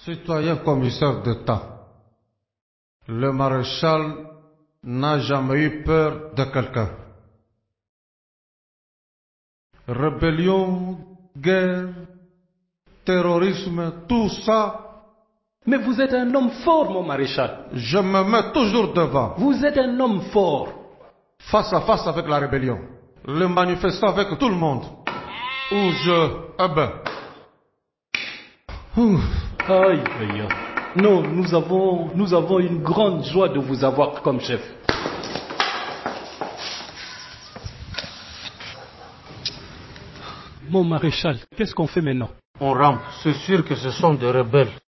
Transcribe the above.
Citoyen commissaire d'État, le maréchal n'a jamais eu peur de quelqu'un. Rébellion, guerre, terrorisme, tout ça. Mais vous êtes un homme fort, mon maréchal. Je me mets toujours devant. Vous êtes un homme fort. Face à face avec la rébellion. Le manifestant avec tout le monde. Où je... Ah ben... Aïe, aïe, aïe. Non, nous avons une grande joie de vous avoir comme chef. Mon maréchal, qu'est-ce qu'on fait maintenant? On rampe. C'est sûr que ce sont des rebelles.